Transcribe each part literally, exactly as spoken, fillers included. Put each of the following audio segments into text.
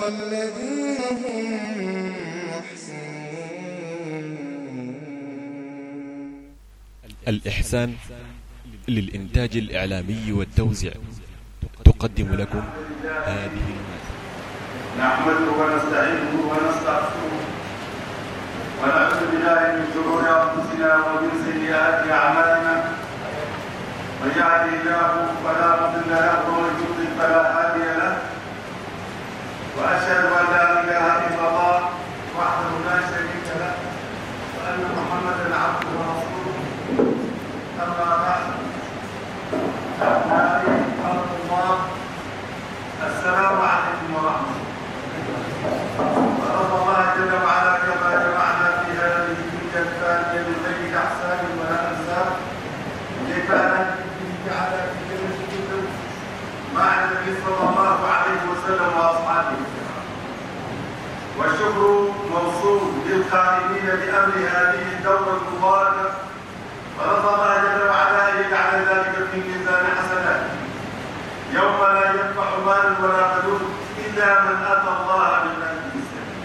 والذين هم محسنون. الإحسان للإنتاج الإعلامي والتوزيع تقدم لكم هذه المادة. نحمده ونستعينه ونستغفره ونعوذ بالله من شرور أنفسنا ومن سيئات أعمالنا. من يهده الله فلا مضل له ومن يضلل فلا هادي له. وأشهد أن لا إله إلا الله وحده لا شريك له وأن محمدا عبده ورسوله. أما بعد فإن الله السلام عليكم ورحمة الله. ورضى الله جل وعلا كما جمعنا في هذه الدنيا الثانية من غير أحسان ولا أنساب لكان تعالى في جنة الفردوس مع النبي صلى الله عليه وسلم وأصحابه. والشكر موصول للقائمين بأمر هذه الدورة المباركة. ورضى الله جل وعلا أن يجعل ذلك في ميزان حسناته يوم لا ينفع مال ولا بنون إلا من أتى الله بقلب سليم.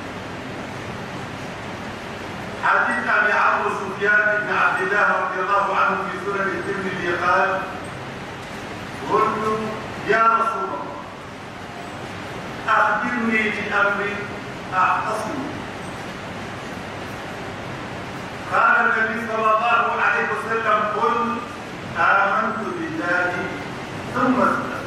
حديث أبي عمرو سفيان بن عبد الله رضي الله عنه في سنن الترمذي قال: قلت يا رسول الله أخبرني بأمر أعتصم. قال النبي صلى الله عليه وسلم: قل آمنت بالله ثم استسلمت.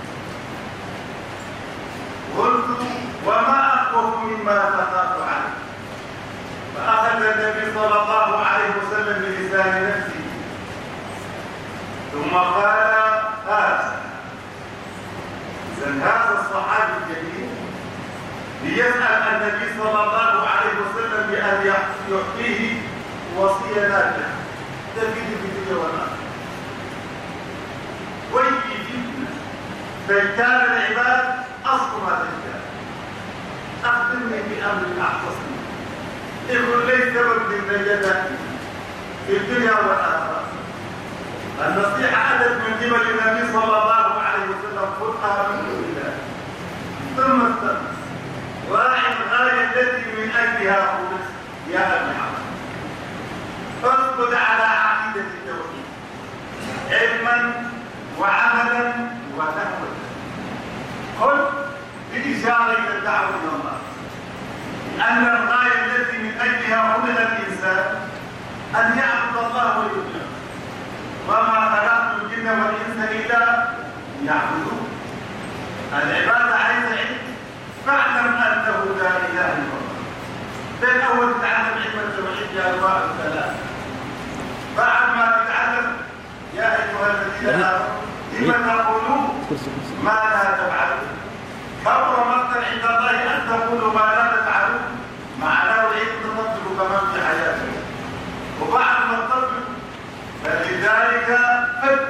قلت وما أخوف مما تخاف عنه؟ فأخذ النبي صلى الله عليه وسلم بلسان نفسه ثم قال: هذا. إذن هذا الصحابي الجليل ليسأل النبي صلى الله عليه وسلم بأن يعطيه وصية نافعة تفيد في الدنيا والآخرة ويفيدنا. فكان العباد أصل ما تجاه. أخبرني بأمر أعتصم. يقول ليس سبب للنجاة في الدنيا والآخرة. النصيحة أتت من قبل النبي صلى الله عليه وسلم: قل آمنت بالله ثم استسلم. راعي الغاية التي من أجلها خلقت يا أبي عمرو. فاسجد على عقيدة التوحيد علما وعملا وتقوى. قل بإشارة إلى الدعوة إلى الله أن الغاية التي من أجلها خلق الإنسان أن يعبد الله ويطيعه. وما خلقت الجن والإنس إلا يعبدون. العبادة عايزة علم. فاعلم أنه لا إله إلا الله. بين أول تتعلم علم التوحيد يا أنواع الثلاث. بعد ما تتعلم يا أيها الذين آمنوا لم تقولون ما لا تفعلون. كبر مقتا عند الله أن تقولوا ما لا تفعلون. معناه العلم تطبق كمان في حياتك. وبعد ما تطبق فلذلك فد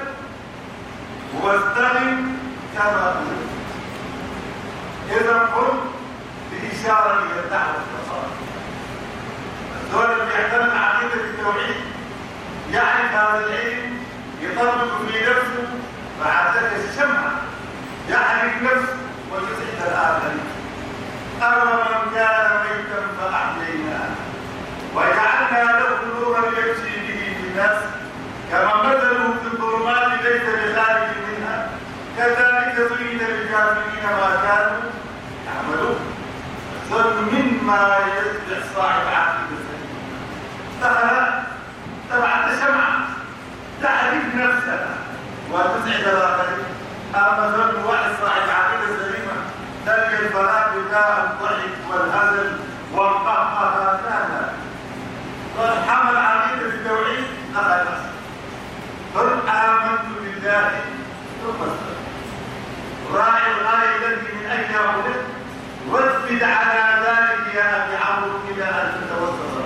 واستقم كما أمرت. إذا قل بإشارة إلى الدعوة النصارى. الدولة اللي يعتمد عقيدة التوحيد يعرف هذا العلم يطبق في نفسه فعادة الشمعة يعرف نفسه ويسعد الآخرين. أما من كان ميتا فأحييناه وجعلنا له نورا يمشي به في الناس كما مثله في الظلمات ليس بخارج منها كذلك زين للكافرين ما كانوا يعملون. ظن مما يتبع صاحب عقيدة سليمة. دخل تبع الشمعة تعرف نفسها وتسعد الآخرين. أما ظن واحد صاحب عقيدة سليمة تلقى الفراغ بتاع الضحك والهزل والقهقه. لا لا حمل عقيدة التوحيد أخذ نفسه. قل آمنت بالله ثم استسلم. راعي الغاية التي من أجلها خلقت واسجد على ذلك يا أبي عمرو إلى أن تتوسل.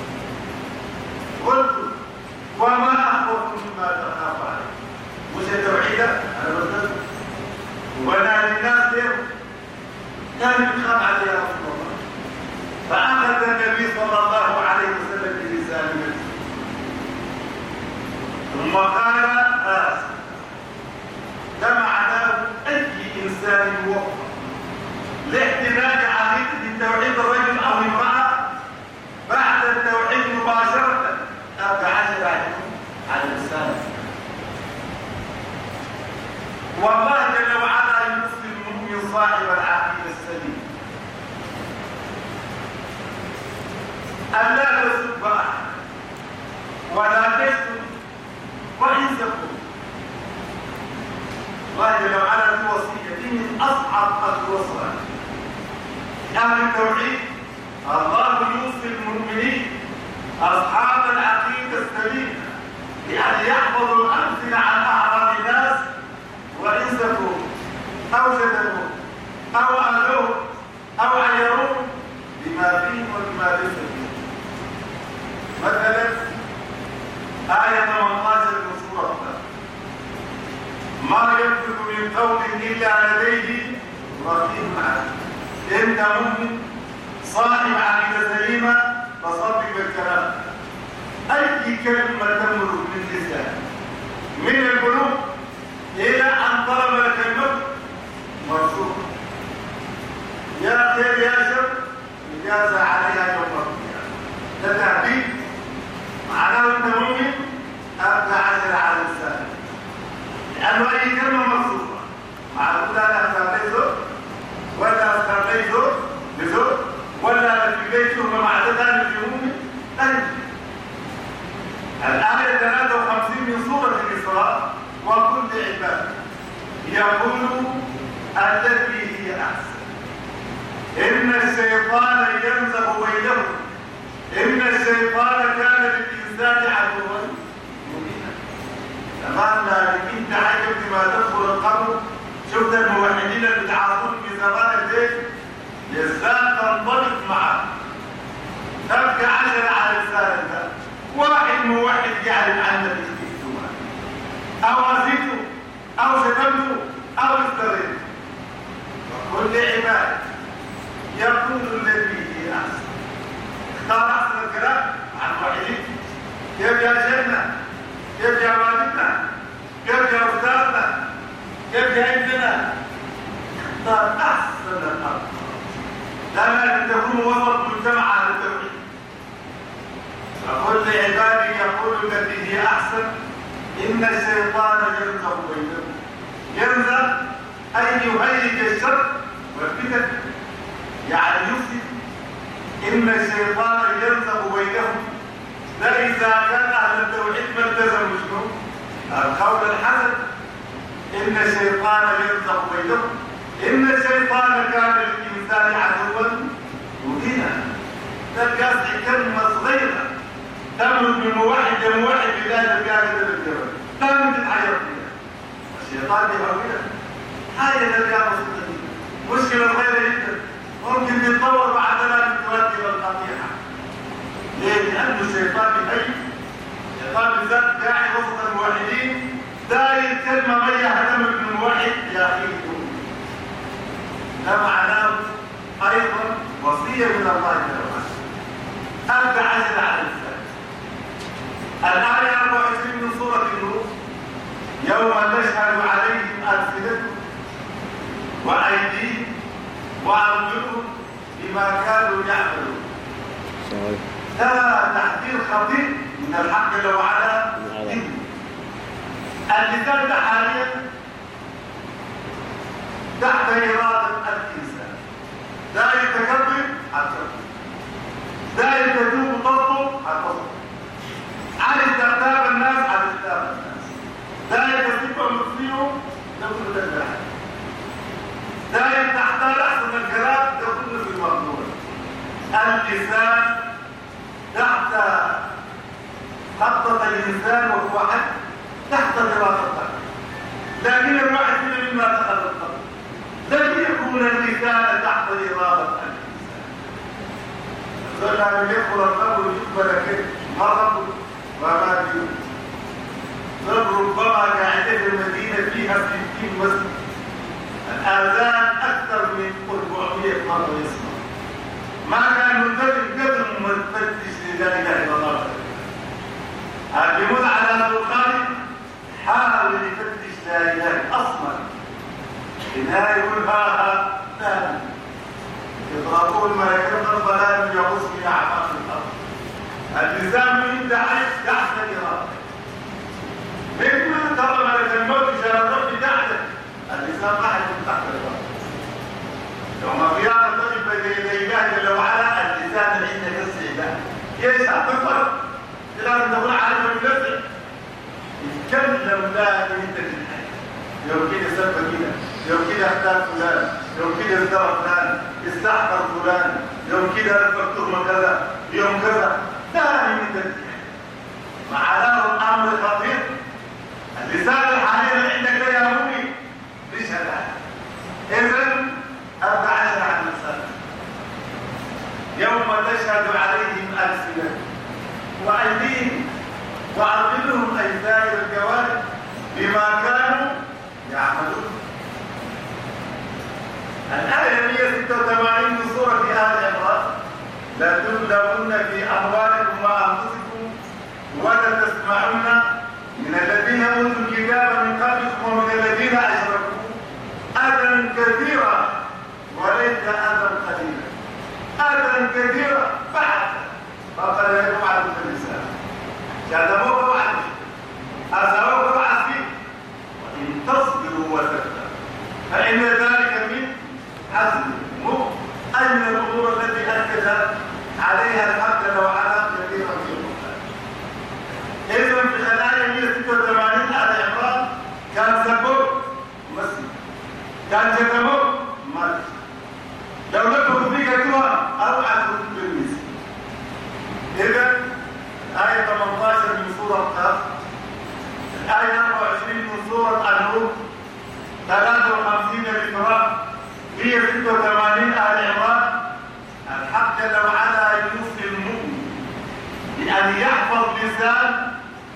قلت وما أخوف مما تخاف عليه؟ مش التوحيد أنا بسجد ولا للناس اليوم كان يخاف عليه يا رسول الله. فأخذ النبي صلى الله عليه وسلم بلسان نفسه ثم قال: آسف. ده معناه أي إنسان يوفق لاحتمال علاج عقيدة التوحيد الرجل أو امرأة بعد التوحيد مباشرة أبقى عشر على الإنسان. والله جل وعلا يوصي المؤمن صاحب العقيدة السليمة أن لا تسب أحد ولا تشتم وإن سبوا. الله جل وعلا الوصية من أصعب الوصايا أهل التوحيد. الله يوصي المؤمنين أصحاب العقيدة السليمة بأن يحفظوا الأمثلة عن أعراض الناس وإن سبوا أو شتموا أو آذوه أو عيروه بما فيه وبما ليس فيه. مثلا آية ثمانية عشر من سورة ما يلفظ من قول إلا لديه رقيب عتيد. أنت مؤمن صاحب عقيدة سليمة فصدق بالكلام. أي كلمة تمر من اللسان من القلوب إلى أن طلب لك الموت مرسوخ. يا خير يا شر يجاز عليها يوم القيامة. ده تعبير معناه أنت مؤمن أبقى عشر على اللسان لأنه أي كلمة مرسوخة معقولة أنا أستغليته ولا أستغليته بزور ولا نتيجته مع ذلك اليوم أجل. الآية ثلاثة وخمسين من سورة الإسراء وكل عباد يقول التي هي أحسن إن الشيطان ينزغ بينهم إن الشيطان كان للإنسان عدوا مبينا. تمامنا لكن تعجبت ما تدخل القبر. شفت الموحدين اللي بيتعاطون في زمان الجيش يزداد تنطلق معه تبقى عشرة على لسانك. واحد موحد يعلم عنك الاجتماع أو أزيته أو شتمته أو استغيث. وكل عباد يقول الذي هي أحسن. اختار أحسن الكلام عن موحدين. كيف يا شيخنا؟ كيف يا والدنا؟ كيف يا أستاذنا؟ كيف يا ابننا؟ اختار أحسن الأرض لما تكون وسط مجتمع على التوحيد. فكل عبادي يقول التي هي أحسن إن الشيطان ينزغ بينهم. ينزغ أي يهيج الشر والفتن يعني يفسد. إن الشيطان ينزغ بينهم. ده إذا كان أهل التوحيد ما التزموا شنو؟ القول الحسن إن الشيطان ينزغ بينهم. إن الشيطان كان للإنسان عدوا مبينا. ده قاصد كلمة صغيرة تمرد من موحد لموحد بداية القاعدة للجبل تم تتحير فيها. الشيطان يهويها حاجة تلقاها مستقيمة مشكلة صغيرة جدا ممكن تتطور بعد ذلك تؤدي إلى القطيعة. ليه؟ لأن الشيطان يهيئ. الشيطان بالذات قاعد وسط الموحدين داير كلمة ما يهتم بالموحد يا أخي. ده معناه أيضا وصية من الله جل وعلا. أبقى عشر على الإنسان. الآية أربعة وعشرين من سورة النور يوم تشهد عليهم ألسنتهم وأيديهم وأرجلهم بما كانوا يعملون. ده تحذير خطير من الحق جل وعلا. اللسان ده حاليا تحت إرادة الإنسان. لا يتكبر حتى لا يتدوب ضبطه حتى عن استخدام الناس عن استخدام الناس. لا يتسبب مصيره نقول لله. لا يتحتال أحسن الكلام تقول في المقدور. اللسان تحت خطة الإنسان وهو حد تحت إرادته. لكن الواحد مما تخلق لن يكون اللسان تحت إرادة الإنسان. فلا يقول الرب يقبل كيف مرض وما بيوت. ربما قاعدة المدينة فيها ستين مسجد. الآذان أكثر من أربعمائة مرة يسمع. ما كان ملتزم قدر مفتش لذلك إلا الله. بموت على البخاري حاول يفتش لا إله أصلا. لا يقول ها ها لا يضربوه الملكين ضربة لا يغوص من أعماق الأرض. اللسان يدعي تحت الإرادة. من كل ترى ملك الموت شرطه تحته. اللسان ما حيكون تحت الإرادة. يوم القيامة تجب بين يدي الله جل وعلا اللسان اللي عندك السعداء. يسعى بالفرق. إلى أن تكون عالما بنفسك. يتكلم لا يريدك الحياة. يوم كده سب كده، يوم كده اختار فلان، يوم كده ازدرى فلان، استحقر فلان، يوم كده رفض تهمة كذا، يوم كذا. لا يريدك الحياة. معناه الأمر خطير. اللسان الحالي اللي عندك يا أبوي ليش هذا؟ إذن أربع عشر عن الإنسان. يوم تشهد عليهم ألسنة وأيديهم وأرجلهم أي سائر الجوارح بما كانوا يعملون. الآية مئة وستة وثمانين من سورة آل عمران لتبلغن في أموالكم وأنفسكم ولتسمعن من الذين أوتوا الكتاب من قبلكم ومن الذين أشركوا أذى كثيرا وليس أذى قليلا. أذى كثيرا بعد فقال لكم على اللسان كذبوك وعدي أسألوك وعدي وإن تصبروا وتتقوا فإن ذلك من حزم المؤمن أي من الأمور التي أكد عليها الحق جل وعلا كثيرا في القرآن. إذن في الآية مئة وستة وثمانين آل عمران كان سبب مسلم كان كذبوك مالك لو نكتب فيك كتوها أربعة كتب المسلم. إذن آية ثمانية عشر من سورة قاف، الآية أربعة وعشرين من سورة النور، ثلاثة وخمسين الإقراء، مئة وستة وثمانين آل عمران. الحق جل وعلا يوصي المؤمن بأن يحفظ لسان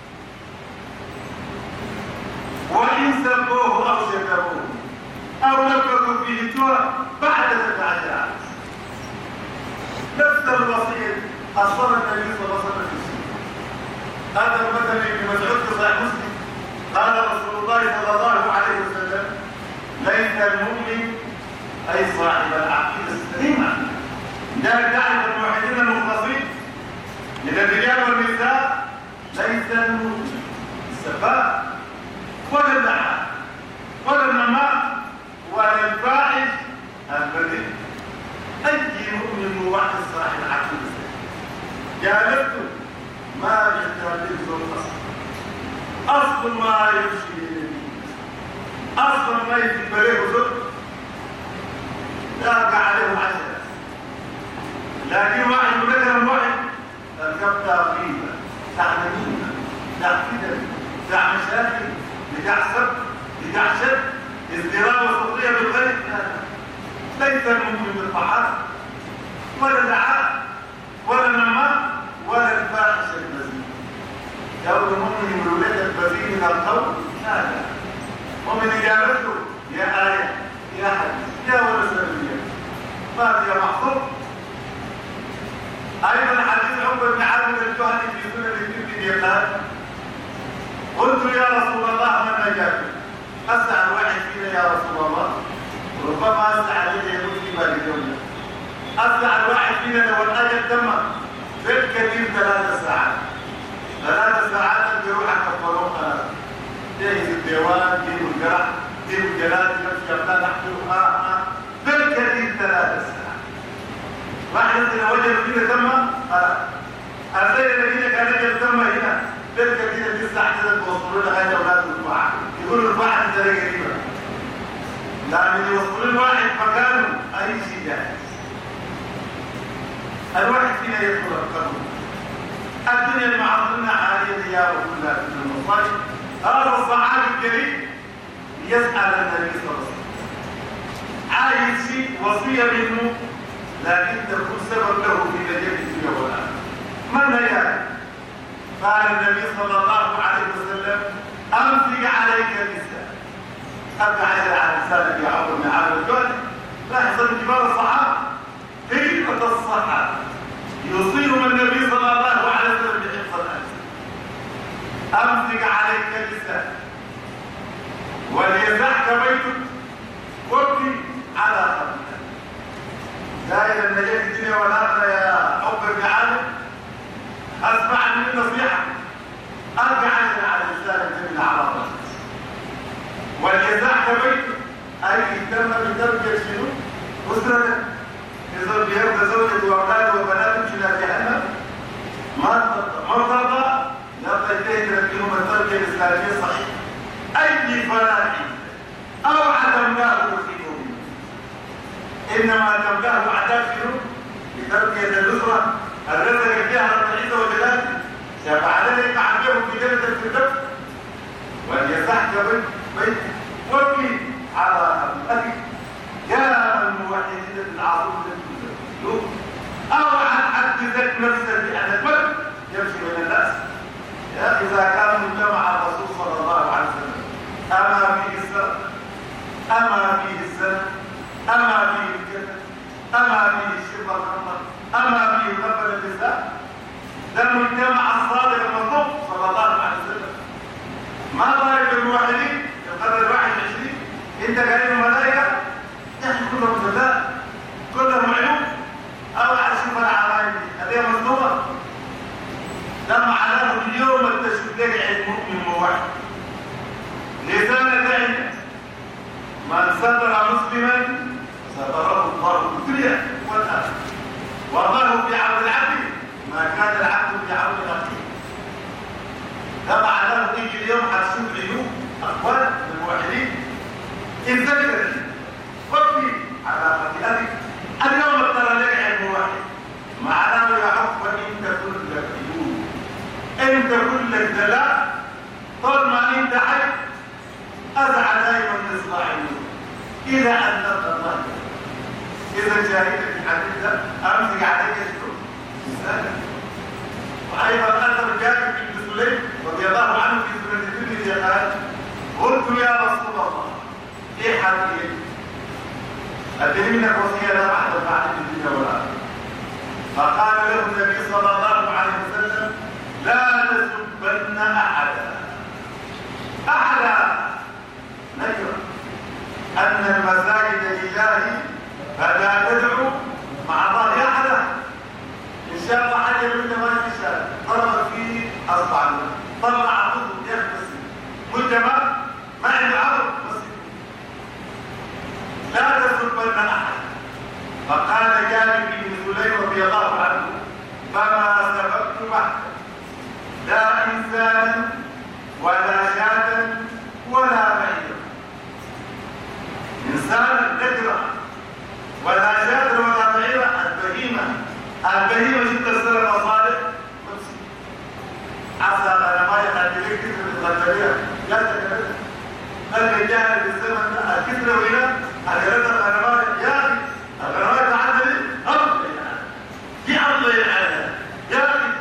وإن سبوه أو شتموه أو نفذوا فيه توى بعد سبع عشر. نفس الوصية أصدر النبي صلى الله عليه وسلم. هذا المثل ابن مسعود في صحيح مسلم قال رسول الله صلى الله عليه وسلم ليس المؤمن أي صاحب العقيدة السليمة لا تعرف الموحدين المخلصين من الرجال والنساء ليس المؤمن السفاء ولا اللعان ولا النماء ولا الفاحش البذيء. أي مؤمن موحد صاحب العقيدة السليمة جالبته ما يحتاج للزول أصلا أصل ما يمشي أصلا ما يتبريه زول لا عليه عشرة. لكن واحد مثلا واحد تركب تغيبا تعملين تعقيدا تع مشاكل بتاع سب بتاع شد ازدراء وسطية بالغيب. ليس المؤمن بالطاعات ولا دعاء ولا نماء ولا الفاحش البذيء. يقول المؤمن من ولاد البذيء من القول هذا ومن إجابته يا آية يا حديث يا ورسولية ما في محفوظ. أيضا حديث عقبة بن عامر الجهني في سنن الترمذي قال قلت يا رسول الله من نجاك؟ أسأل واحد فينا يا رسول الله ربما أسأل الذي يموت في بالي الدنيا. أسأل واحد فينا لو الأجل تم بالكثير ثلاث ساعات ثلاث ساعات بيروح الكفارون ثلاثة جاهز الديوان جيب الجرح جيب الجلال نفسي أبدا نحكي آه آه بالكثير ثلاث ساعات. واحد إذا وجد فينا تم آه أرسل الذين كان يجب تم هنا بالكثير دي الساعة كذا توصلوا لها هذا أولاد الرفاعة يقولوا الرفاعة أنت ليه قريبة لكن يوصلوا الواحد مكانه أي شيء جاهز. الواحد فينا يدخل القبر الدنيا المعظمة عالية يا رسول الله في المصائب. هذا الصحابي الكريم يسأل النبي صلى الله عليه وسلم عايز شيء وصية منه لكن تكون سبب له في نجاة الدنيا والآخرة. من هي؟ قال النبي صلى الله عليه وسلم أمسك عليك اللسان. أبعد عن لسانك يا عمرو بن عامر الجهني. لاحظ كبار الصحابة قلة الصحابة يصيهم النبي صلى الله عليه وسلم بحفظ الألسن. أمسك عليك اللسان وليزعك بيتك وابكي على خطك. لا إلى النجاة في الدنيا والآخرة يا حب بن عامر، أسمع مني نصيحة، أرجع عشان على الإنسان الجميل على الله. والجزاء كبيت أي اهتم بتربية شنو؟ أسرته. إذا بيرضى زوجته وأولاده وبناته إلى جهنم ما مرتضى يرضى ينتهي تربيهم التربية الإسلامية صحيحة. أي فلاح أو عدمناه فيهم، إنما تملاه عدافه بتربية الأسرة التي فيها رب العزة وجلاله شفع ذلك عبيهم في جنة الفردوس. وليزحك بيت بيت وكي على أبي يا الموحدين العظيم الذي أو عن حدثت نفسه بأن الملك يمشي بين الناس. يا إذا كان مجتمع الرسول صلى الله عليه وسلم أما فيه السر، أما فيه السر، أما فيه الكذب، أما فيه الشبه الخمر، أما فيه غفل اللسان. ده المجتمع الصادق المصدوق صلى الله عليه وسلم. ما ضايق الموحدين في القرن الواحد والعشرين انت قايل الملائكه يعني كلهم زلال كلهم عيوب او اشوف العمايل هذه مصدومه. ده معناه اليوم التشديد المؤمن موحد لسان داعي من ستر مسلما ستره الله في الدنيا والاخره والله في عون العبد ما كان العبد في عون اخيه. ده معناه تيجي اليوم هتشوف عيوب اخوان الموحدين اتذكر وفي على خطيئتك اليوم ترى لك علم واحد معناه يا حب انت كلك عيوب، انت كلك دلاء. طول ما انت حي ازعى دائما تصنع عيوب الى ان نلقى الله. اذا شاهدت الحديث ده امسك عليك الشكر. وأيضا أثر جابر بن سليم رضي الله عنه في سنة الترمذي قال: قلت يا رسول الله إيه حديث؟ أدري منك وصية لا بعد بعد الدنيا والآخرة. فقال له النبي صلى الله عليه وسلم: لا تسبن أحدا. أحدا نكرة أن المساجد لله فلا تدعو مع الله أحدا. إن شاء الله حاجة منه ما يشاء طلع فيه أربع منه طلع عضو يخبص مجتمع ما عنده عضو بس لا تسبن أحد. فقال جابر بن سليم رضي الله عنه: فما سببت بعد لا إنسانا ولا شاة ولا بعيرا. إنسانا نكرة ولا شاة ولا بعيرا. البهيمة البهيمة جدا السنة مصالح عسى أنا ما يخليك كثرة الغدرية لا تكرر الرجال في الزمن الكثرة وهنا أجرد الغنمات يا أخي الغنمات تعدل أرض في أرض العالم يا أخي.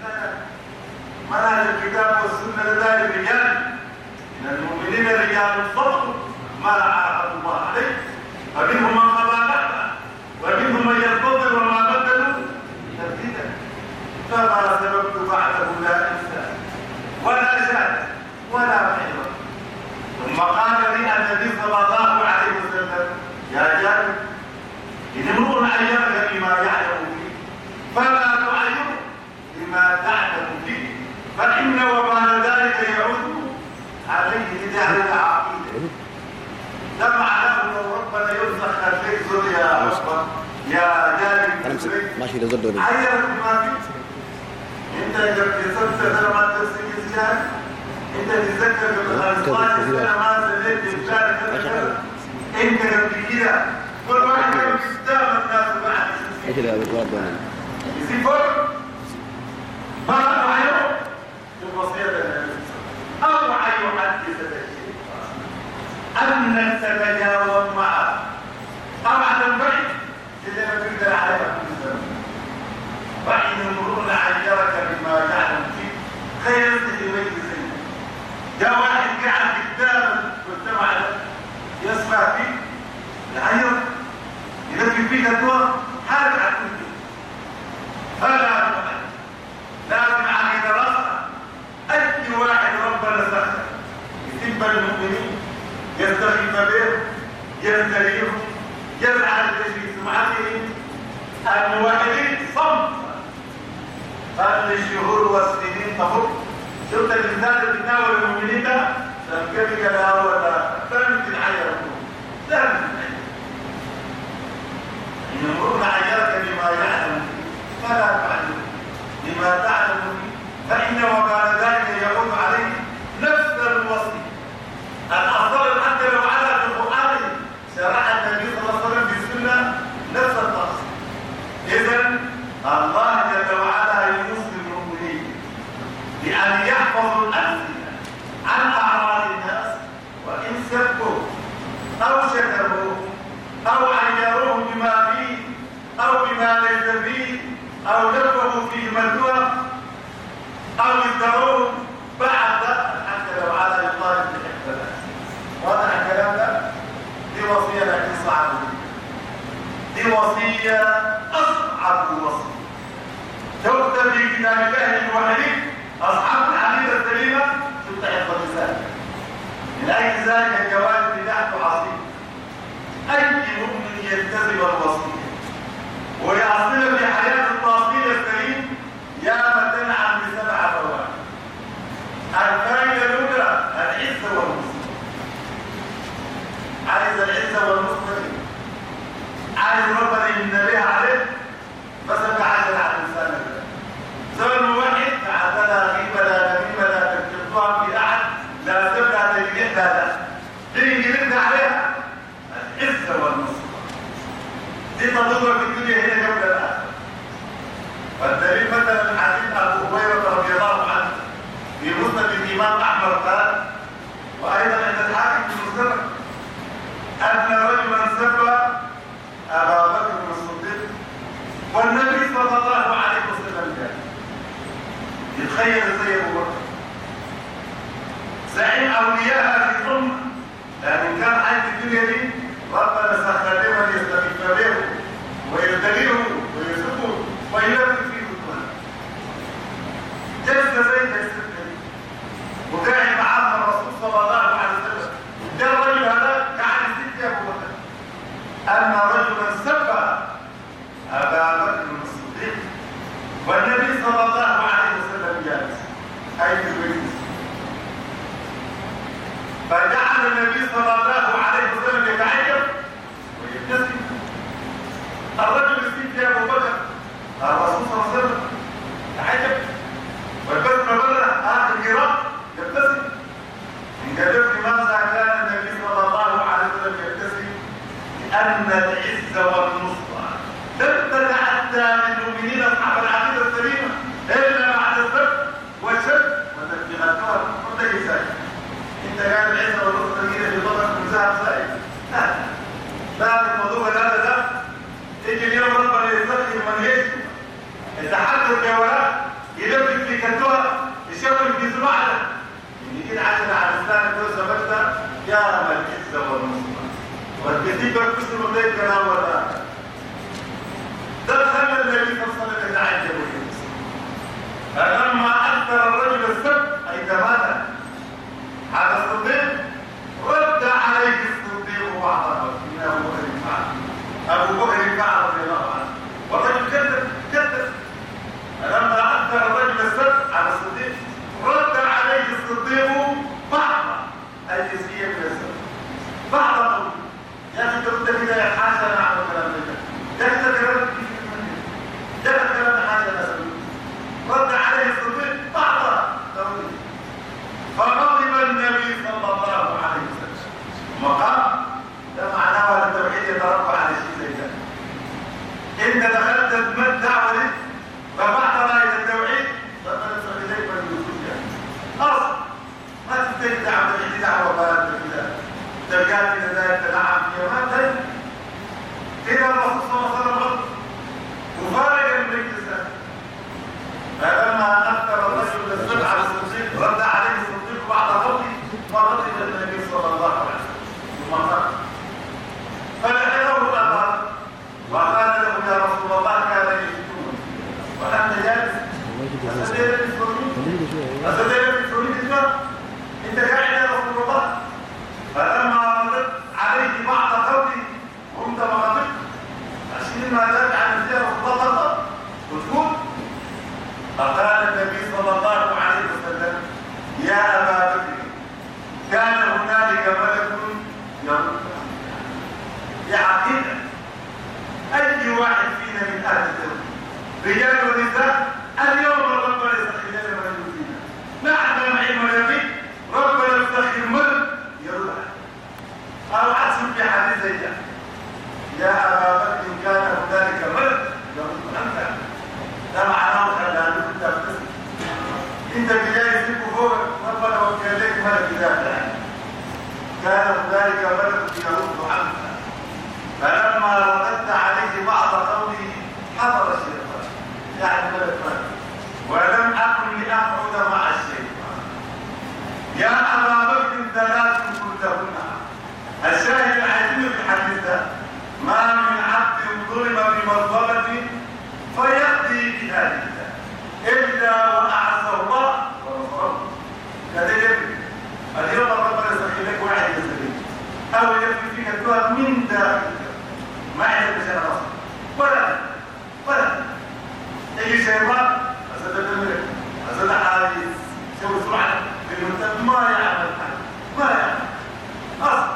منهج الكتاب والسنة لله الرجال من المؤمنين رجال صدقوا ما عاهدوا الله عليه فمنهم من قضى نحبه ومنهم من ينتظر وما بدلوا تبديلا. فما سببت بعده لا إنسان ولا شاة ولا بعيرا. ثم قال لي النبي صلى الله عليه وسلم: يا جابر إن امرؤ عيرك بما يعلم فيه فلا تعيره بما تعلم فيه فإن وبال ذلك يعود عليه لجهل العقيدة. ده معناه لو ربنا يرزق خليك زر يا رب يا جابر ماشي ده زر عيرك بما فيه. انت اذا كسبت سنه ما تمسك الزيان انت تتذكر بالخمسطاشر سنه ما سليت بشارك انت قبل كده كل واحد كان قدام الناس بعد ايش اللي بتوضح يصير فوق ما رايو الوصيه اوعى يحدث الشيء انك تتجاوب معه طبعا البعد اللي ما تقدر عليه كل زمان. وإن امرؤ عيرك بما يعلم فيه خير يميز زيه. جاء واحد قاعد قدام المجتمع يسمع فيه العير يلقي فيه الدواء حاجة على كل فلا تفعل لازم عقيدة راسها. أي واحد ربنا سخر يسب المؤمنين يستغيث بهم يزدريهم يزعل تجلس معهم الموحدين صمت. قال الشهور والسنين تمر. شفت الإنسان اللي بيتناول المؤمنين ده؟ لم كبك لا ولا فهمت الحياة. فهمت الحياة. إن يمرون عيالك بما يعلم فلا تعلم بما تعلم فإن وبال ذلك يعود عليه نفس الوصي. الأفضل حتى لو على في القرآن شرع النبي صلى الله عليه وسلم في السنة نفس النص. إذن الله جل وعلا يوصي المؤمنين بأن يحفظوا الألسنة عن أعراض الناس، وإن سبوا أو شتموا أو عيروهم بما فيه أو بما ليس فيه أو نفوا فيه مدوى أو ازدروهم بعد حتى لو على إطلاق الإحتلال. واضح الكلام ده؟ دي وصية لكن صعبة. دي وصية أصعب وصية تكتب في كتاب الله الوحيد. أصحاب العقيدة السليمة شفت حفظ ذلك. من أجل ذلك الجواب بتاعته عظيم. أي مؤمن يلتزم الوصية ويعصينا في حياة التواصيل السليم يا من تنعم بسبع فوائد. الفائدة الأولى العزة والنصر. عايز العزة والنصر، عايز ربنا ينبه عليه مثلا كعجل على الإنسان. سواء واحد تعالى لا غيبة لا نميمة لا تكتبها في أحد لا تبقى تلقيح لا لا تيجي نرد عليها العزة والنصر. دي تضرب في الدنيا هنا قبل الآخرة. والدليل مثلا حديث أبو هريرة رضي الله عنه في مسند الإمام أحمد قال، وأيضا عند الحاكم في المستدرك، أن رجلا سب أبا بكر الصديق والنبي صلى الله عليه وسلم جاء. يتخيل زي أبو بكر زعيم أولياء في الأمة، لأن كان عايز الدنيا دي ربنا سخر لهم يستغيث به ويدلله ويسقه ويلف فيه الدنيا. جلس زي جلسة وقاعد معاه الرسول صلى الله عليه وسلم. ده الرجل هذا قاعد يستدعي أبو بكر أن رجلا سب أبا بكر الصديق والنبي صلى الله عليه وسلم جالس أي في البيت. فجعل النبي صلى الله عليه وسلم يتعجب ويبتسم. الرجل يستدعي أبو بكر الرسول صلى الله عليه وسلم تعجب والبسمة بلغ آخر الجراء يبتسم. إن قدرت لماذا كان النبي صلى الله عليه وسلم يبتسم؟ لأن العزة والنصر لم تتعدى للمؤمنين أصحاب العقيدة السليمة إلا بعد السب والشد وتكفيراتها والتجساد. أنت قاعد العزة والنصر تجينا في ضغط مزاح سائل. لا لا الموضوع هذا ده يجي اليوم ربنا يستخدم من يجب يتحدث يا وراء يلبس في كتوها يشغل في زبعنا يجي عشرة على الإسلام توسع بكتا يا من العزة والنصر والكثير بكتب المضيب كلام وراء. ده خلى النبي صلى الله عليه وسلم يتعجب ويبتسم. فلما أكثر الرجل السب أي تماما على الصديق رد عليه الصديق بعض من أبو بكر فعل. أبو بكر فعل رضي الله عنه والرجل كذب كذب. فلما أكثر الرجل السب على الصديق رد عليه الصديق بعض أي جزئية من السب بعض قوله. يا أخي ترد كده يا حاجة أنا أعمل كلام ذلك. يا أخي تكلم كيف يتمنى يا أخي تكلم حاجة أنا أسوي. رد عليه الصديق بعض قوله. فغضب النبي صلى الله عليه وسلم. مقام ده معناه أن التوحيد يتربى على شيء زي ده. إن دخلت تتمتع ولد فبعد راية التوحيد فما نسأل إليك من الوجود يعني. أصل ما تستيقظ عبد الحديد دعوة بلد كده. تلقات إلى ذلك تلعب فيها ما تهي. كده الرسول صلى الله عليه وسلم وفارق الملك الزاد. فلما أكثر الرجل السبع على الصديق رد عليه الصديق بعد قوله فغضب النبي صلى الله عليه وسلم ثم قال فلحقه الأمر وقال له يا رسول الله كان يشتمني وأنت جالس أستدير بالسوري أستدير بالسوري أنت قاعد يا رسول الله. فلما ردت عليه بعض قوله يرد دي عقيدة. أي واحد فينا من أهل الدين رجال ونساء اليوم ربنا يستخدم لنا من يدينا نحن معين ونبي ربنا يستخدم من يرد أو عزم في حديث زي يا أبا بكر إن كان هنالك ملك يرد عنك. ده معناه خلاني كنت أبتسم انت بداية فيك فوق ربنا وكان لك ملك ذاته كان هنالك ملك يرد عنك فلما رددت عليه بعض قوله حضر الشيطان يعني ملك ملك ولم أكن لأقعد مع الشيطان. يا أبا بكر ثلاث قلتهن الشاهد العجيب في الحديث ده ما من عبد ظلم بمظلمة فيأتي بهذه إلا وأعز الله ونصره. هذا يبقى اليوم ربنا يسخي لك واحد يستفيد أو يبقى فيك الدعاء من داخلك ما يحب شيء نصر ولا ولا يجي شيطان أسد الملك أسد حديث شو سرعة في المنتج ما يعمل ما يعمل أصلا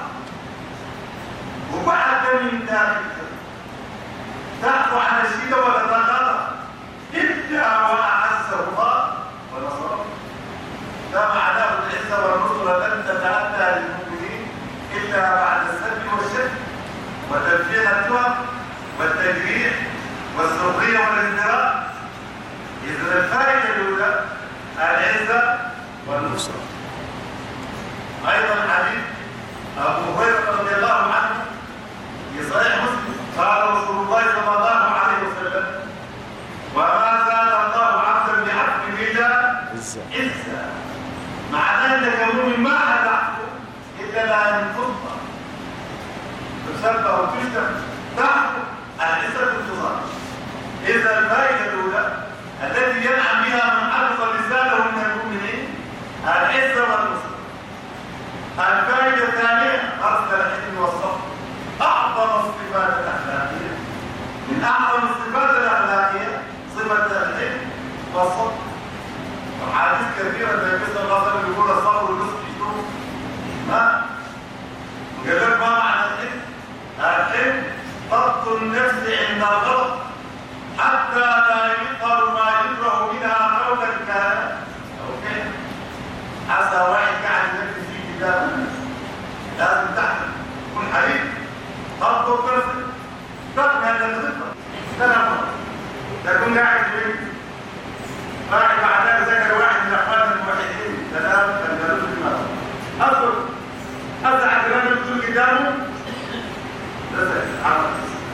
وبعد من داخلك تحكو على الشيء ولا تغلط إلا وأعز الله ونصره. ده معناه العزة والنصرة لن تتأتى للمؤمنين إلا بعد السلب والشد وتنفيذ التهم والتجريح والسخرية والازدراء. إذن الفائدة الأولى العزة والنصرة. أيضا حديث أبو هريرة رضي الله عنه في صحيح مسلم قال رسول الله صلى الله عليه وسلم وما زاد الله عبدا بعبد إلا عزا. معناه انك مؤمن ما حد عبده الا لا ينقض تسبه وتشتم تحكم العزه الانتصار. اذا الفائده الاولى التي ينعم بها من حفظ لسانه من المؤمنين العزه والنصر. الفائده الثانيه اصل الحلم والصبر اعظم الصفات الاخلاقيه. من اعظم الصفات الاخلاقيه صفه الحلم والصبر. وحديث كثيرة زي مثل الله صلى الله عليه وسلم يقول الصبر والنصف يشوف ما وقال لك ما معنى الحلم؟ الحلم ضبط النفس عند الغضب حتى لا يظهر ما يكره منها قولا كان أو كان. حتى واحد قاعد ينفذ في كتاب الناس لازم تحمل تكون حليم ضبط نفسك ضبط هذا الغضب تنمر تكون قاعد يبين واحد بعدها ذكر واحد من اخواننا الموحدين ثلاث كان قالوا لي ماذا؟ اذكر ازعج الرجل يقول قدامه لا عرف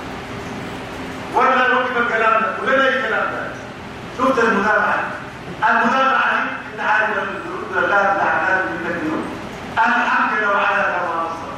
ولا نوقف الكلام ده ولا اي كلام ده. شفت المتابعه المتابعه دي انت عارف الدروس لا الاعمال من الدروس الحمد لله على كما وصل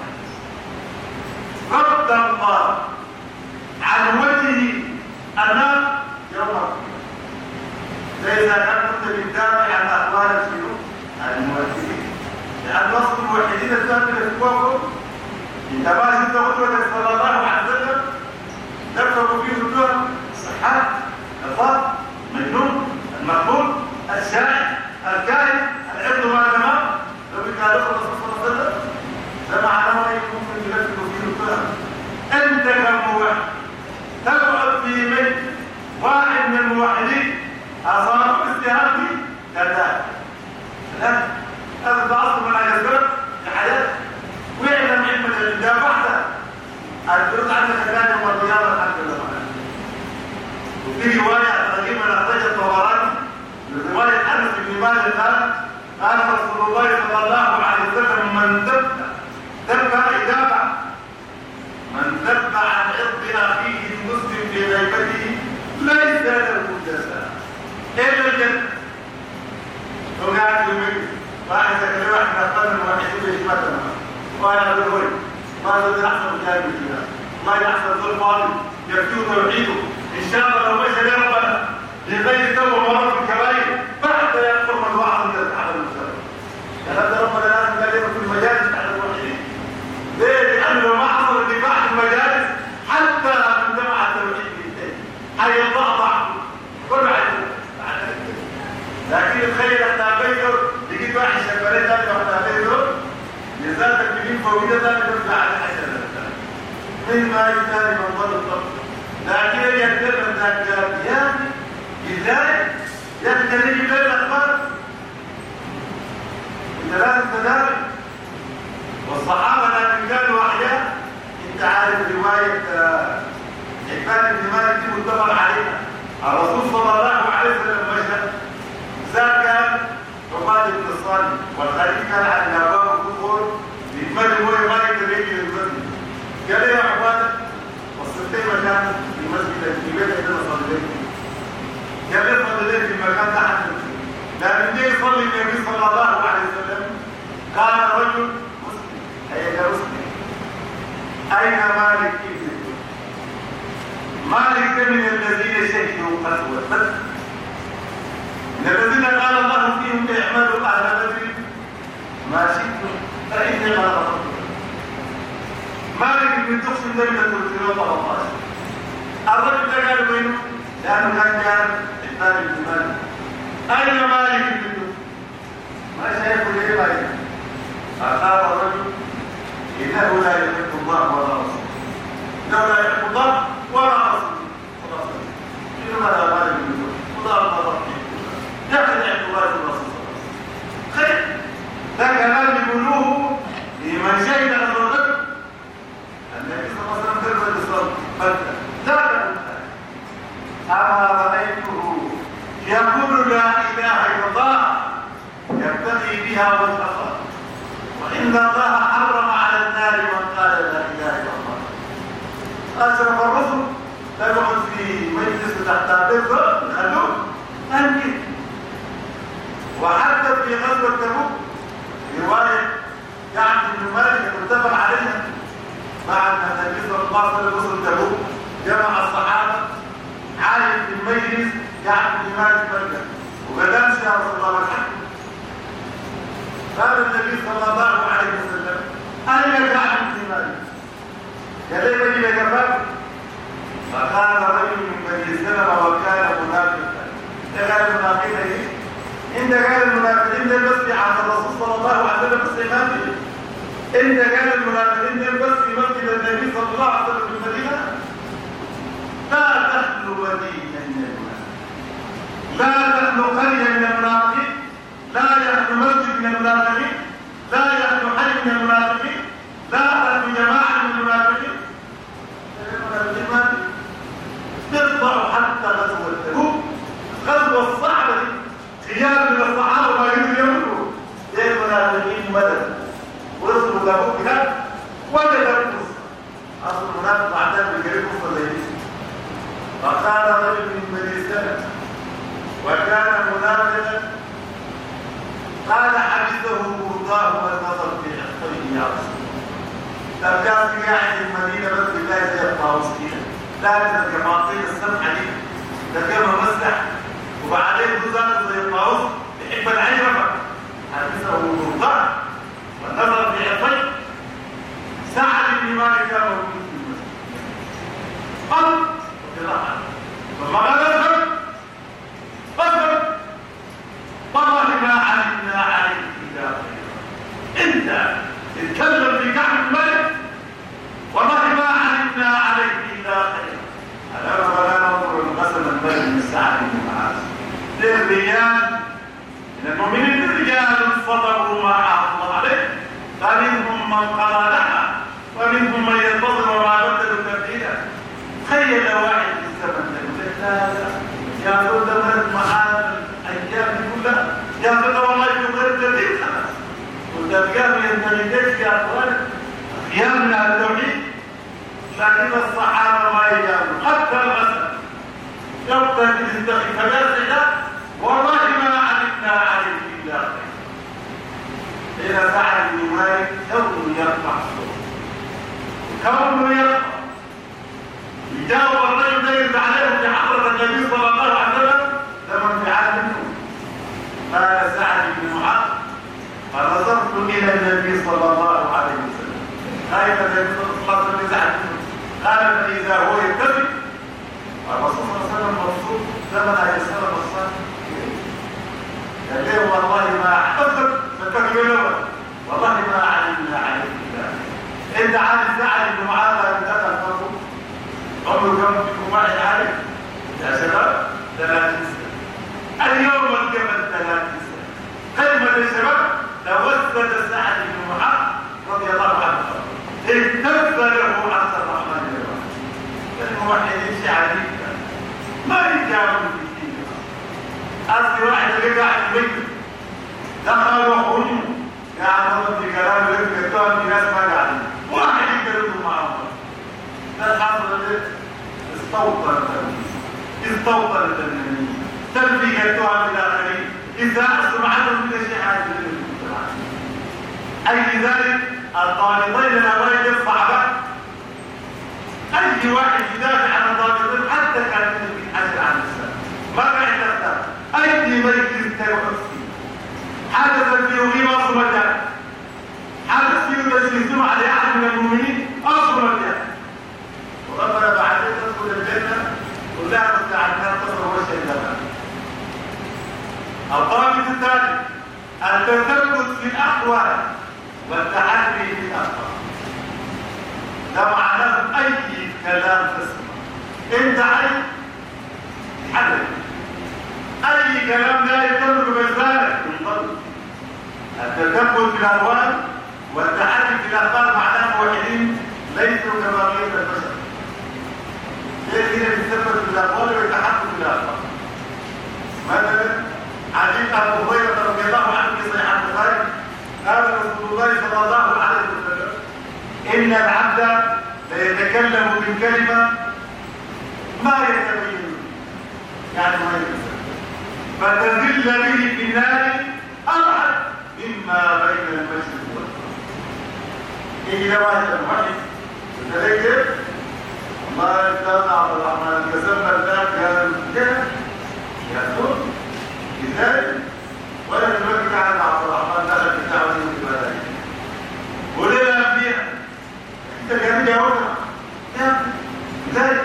رد الله عن وجهه النار يوم القيامه. فإذا كنت بتتابع عن أخبار الشيوخ الموحدين لأن وصف الموحدين الثاني لسواكم إنت ما شفت قدوة صلى الله عليه وسلم تكتب فيه الدور الصحات الفضل المجنون المقبول الشاعر الكاهن العبد ما تمام لو كان الرسول صلى الله عليه وسلم سمع له أيكم من يكتب فيه الدور. أنت كموحد تقعد في بيت واحد من الموحدين أصابوا استهامي كذلك. الآن هذا تعصب من الأسباب لحياتك واعلم علم الإبداع وحده الدروس عنك كذلك والرياضة الحمد لله. وفي رواية قديمة أخرجها الطبراني من رواية أنس بن مالك قال قال رسول الله صلى الله عليه وسلم من دب دب إجابة من دب عن عرض أخيه المسلم في غيبته ليس له جزاء إلا الجنة. لو قاعد يومين واحد ذكر واحد من أخوان الموحدين بإجماعنا وأنا أقول هوي ما زال يحصل جانب فيها ما يحصل ظلم ماضي يرجو توحيده إن شاء الله لو مشى لربنا لغير توبة ومرض الكبائر بعد يكفر من واحد من الاتحاد المسلم. كلام ربنا لازم كلمة في المجالس على الموحدين. ليه؟ لأنه ما حصل الدفاع في المجالس حتى من جمع التوحيد بالتالي حي الله ضعف كل عدو. لكن تخيل احنا بيته لقيت واحد شغالين ثاني واحنا بيته لذلك بيجيب فوجد ذلك فعل حسنا من ما يتالي من ضل لكن يتكلم ذاك يعني لذلك يقتدي بين الأخبار انت لازم تدارك والصحابة لكن كانوا أحياء. انت عارف رواية عباد بن مالك دي متفق عليها الرسول صلى الله عليه وسلم مشهد ذاك عباد بن الصالح والخليل كان على الابواب والدخول يتمد هو يغير الرجل المسجد قال يا عباد وصلتي مكان في المسجد في بيت عندنا صليت قال لي صليت في مكان تحت لكن جاي يصلي النبي صلى الله عليه وسلم كان رجل مسلم اي مسلم اين مالك ابن مالك من الذين شهدوا غزوة بدر من الذين قال الله فيهم اعملوا اهل بدر ما شئتم فاني ما غفرت مالك بن تقسم ده من الثلاثين وثلاثة عشر الرجل ده قال وينه؟ لانه كان كان عباد بن مالك اين مالك بن تقسم؟ ما شايفه ليه مالك؟ فقال الرجل انه لا يحب الله ولا رسوله انه لا يحب الله ولا رسوله خلاص انما لا مالك بن تقسم ولا الله ياخذ اعتبار الرسول صلى الله عليه وسلم خير ده كلام يقولوه لمن شهد غزوة بدر النبي صلى الله عليه وسلم كلمة الصلاة بدر ذاك أما رأيته يقول لا إله إلا الله يبتغي بها وجه الله وإن الله حرم على النار من قال لا إله إلا الله. أشرف الرسل تقعد في مجلس تحت بيضة خلوه أنكر وحتى في غزوة تبوك رواية كعب بن مالك متفق عليها مع النبي صلى الله عليه وسلم تبوك جمع الصحابة عالم في المجلس كعب بن مالك ملكا وقدمش يا رسول الله الحمد قال النبي صلى الله عليه وسلم أين كعب بن مالك؟ قال لي بني لجفاف فقال رجل من بني سلمة وكان منافقا قال المنافقين ايه؟ انت قال المنافقين ده بس عن الرسول صلى الله عليه وسلم بس امامه انت قال المنافقين ده بس في مسجد النبي صلى الله عليه وسلم في المدينه لا تخلو مدينه من المنافقين لا تخلو قريه من المنافقين لا يخلو مسجد من المنافقين لا يخلو حي من المنافقين لا يخلو جماعه من المنافقين المنافقين تطلع حتى غزوه تبوك غزوه الصعبه دي خيار من الصحابه ما يقدروا يمروا زي المنافقين مدد وصلوا تبوك كده ولا تركز اصل المنافق عندنا بيجري كفر زي دي فقال رجل من بني سلمة وكان منافقا قال حبسه الله والنظر في عقله يا رسول الله كان في قاعد المدينه بس بالله زي الطاووسيه لازم كمعطين السمحه دي ده كان مسح وبعدين جزاته زي الطاووس يحب العين رفع حبسه الله والنظر في عقله سعد بن مالك كان موجود في المسجد قال ثم قال اذهب اذهب والله ما علمنا عليك الا خيرا انت تتكلم في كعب الملك والله ما علمنا عليك الا خيرا الا ولا ننظر القسم الملك من سعد بن معاذ للرجال من المؤمنين الرجال صبروا ما عهد الله عليه فمنهم من قضى لها ومنهم من ينتظر وما بدلوا تبديلا تخيل واحد في الزمن يقول لا لا يا رب دمرت معانا الايام كلها يا رب والله يغير الترتيب خلاص والترقام ينتهي يا اخوان قيامنا التوحيد لكن الصحابه ما يجابوا حتى الغسل يبقى تستخدم فلاسفه والله ما علمنا عليه الا خير إذا سعد بن مالك كونه يرفع صوته كونه يرفع يجاوب الرجل ده يرد عليه في حضرة النبي صلى الله عليه وسلم لما انفعال منه قال سعد بن معاذ فنظرت إلى النبي صلى الله عليه وسلم خايف النبي صلى الله عليه وسلم قال فإذا هو يتفق الرسول صلى الله عليه وسلم مبسوط زمن عليه السلام الصالح قال له والله ما أحببت فكتب له والله ما علمنا عليك الله توسد سعد بن معاذ رضي الله عنه اهتز له عبد الرحمن بن عوف. الموحدين شعبي ما يجاوب في الدين. أصل واحد اللي قاعد في البيت دخل وخرجوا قاعد نظر في كلام يذكر كتاب في ناس ما قاعدين واحد يقدروا معهم. ده الحمد لله استوطن استوطن التنمية تنفي كتاب الآخرين إذا أسمع عنهم كل شيء عادي للمجتمع. أي لذلك الطالبين الأوائل يرفع بك أي واحد يدافع عن الطالبين حتى كان من حجر عن الإسلام ما قاعد تختار أي مجلس تنفسي حدث في غيبة أصل مجال حدث في تجلسون على أحد من المؤمنين أصل مجال وربنا بعدين تدخل الجنة ولا مستعدنا تصل وجه الجنة. الضابط الثاني التثبت في الأقوال والتحري في الأخبار. ده معناه أي كلام تسمع أنت عايز تحرك أي كلام لا يتم بلسانك بالضبط. التثبت في الأقوال والتحري في الأخبار معناه موحدين ليسوا كبقية البشر. ليه كده بيتثبت في الأقوال ويتحرك في الأخبار؟ مثلا حديث أبو هريرة رضي الله عنه في صحيح البخاري قال رسول الله صلى الله عليه وسلم إن العبد ليتكلم بالكلمة ما يتبين يعني ما يتبين فتذل به في النار أبعد مما بين المشرق والمغرب. إيه واحد واحد لذلك الله يستاذ عبد الرحمن كسبنا الناس هذا الجهة يقول لذلك ولا دلوقتي قاعد عبد الرحمن دخل في التعويض في البلد وليلة فيها انت كان جاوبها يا لذلك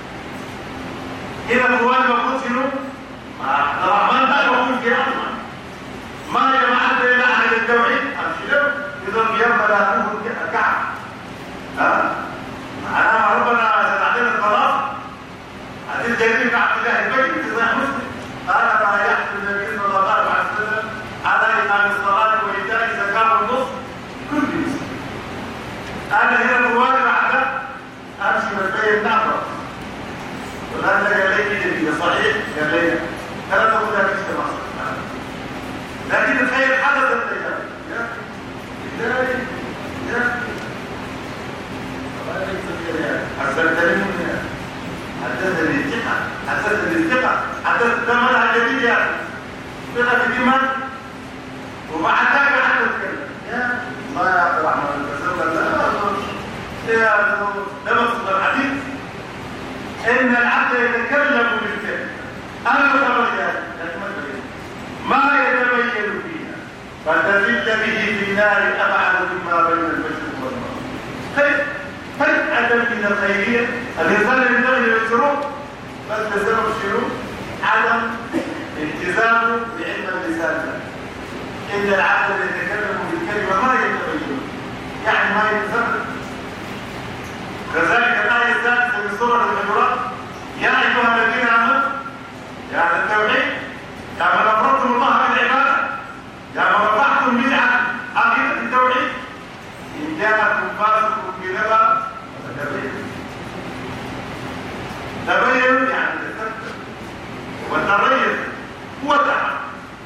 إذا القرآن مقول شنو؟ عبد الرحمن ده مقول في أصلا ما يجمع بين أهل التوحيد أمشي له إذا بيرمى لا تكون كعب ها؟ أنا ربنا ستعطينا الخلاص حديث جميل عبد الله البيت في صحيح مسلم قال ما يحكم النبي صلى الله عليه وسلم على إقام الصلاة وإيتاء زكاة النصف كل مسلم. أنا هنا الرواية بعدها أمشي بالبيت نعبر والآن قال لي كده صحيح قال لي ثلاثة وثلاثين في مصر لكن الخير حدث التجارة يا إلهي يا حسنتني من حدثني الثقة حدثني الثقة حدثت منها جديد يا أخي ثقة في دماغ وبعد ذلك حتى تتكلم يا الله يا عبد الرحمن الرسول لا يا ده مقصود الحديث إن العبد يتكلم بالكلمة أنا أتبين ما يتبين فيها فتذل به في النار أبعد مما بين المشرق والمغرب. خير فجأة من الخيرية الإنسان ينتهي للشروط بس بسبب الشروط عدم التزامه بعلم اللسان. إن العبد يتكلم بالكلمة ما يتبين يعني ما يتزمن. كذلك الآية الثالثة من سورة الحجرات يا أيها الذين آمنوا يعني التوحيد يعني من أفردتم الله بالعبادة يعني من رفعتم بدعة عقيدة التوحيد إن جاءكم فاسق بنبأ فتبينوا تبينوا يعني تتبين وتريث وتعب.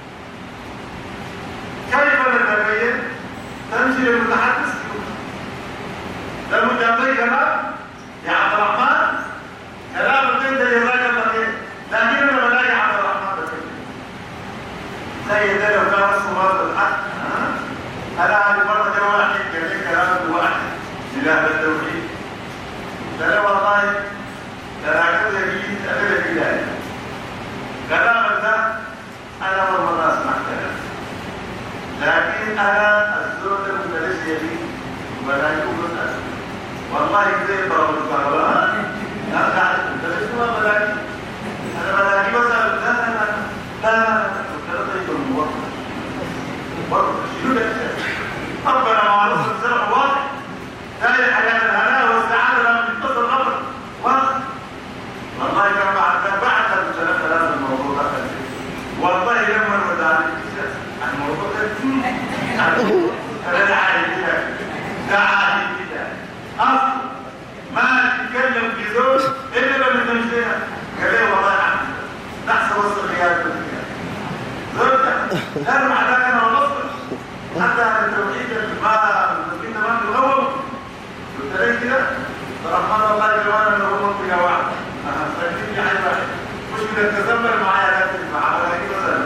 كيف نتبين؟ تمشي للمتحدث لو تبين يا عبد الرحمن كلام البنت يراجع بخير لكن انا بلاقي عبد الرحمن بخير زي ده لو كان اسمه هذا الحق انا هذه مره كده واحد قال لي كلام واحد اله التوحيد لا والله لا اعتقد يجي ابدا بدايه كلام ده انا اول مره اسمع كلام لكن انا الزود المدرس يجي ولا يكون اسمع والله زي ضرب الكهرباء لا قاعد المدرس ما بلاقي انا بلاقي بس لا لا لا لا الكلام يكون موقف برضه شنو ده ربنا معروف الزرع واضح ثاني الحياه الهناء والسعاده لما تتصل الامر واضح والله كان بعد بعد الكلام هذا الموضوع ده والله لما المدارس عن الموضوع ده هذا عادي كده، ده عادي كده أصل ما تتكلم في زوج إلا لما تمشيها قال لي والله يا عم نحسب وسط الغياب زوجة ارمع ذاك أنا ونصر حتى التوحيد ما المسلمين ما تغوم قلت لي كده رحمن الله جوانا لو هم في واحد أنا سألتني حاجة واحد مش بدك تزمر معايا لا تسمع على هيك مثلا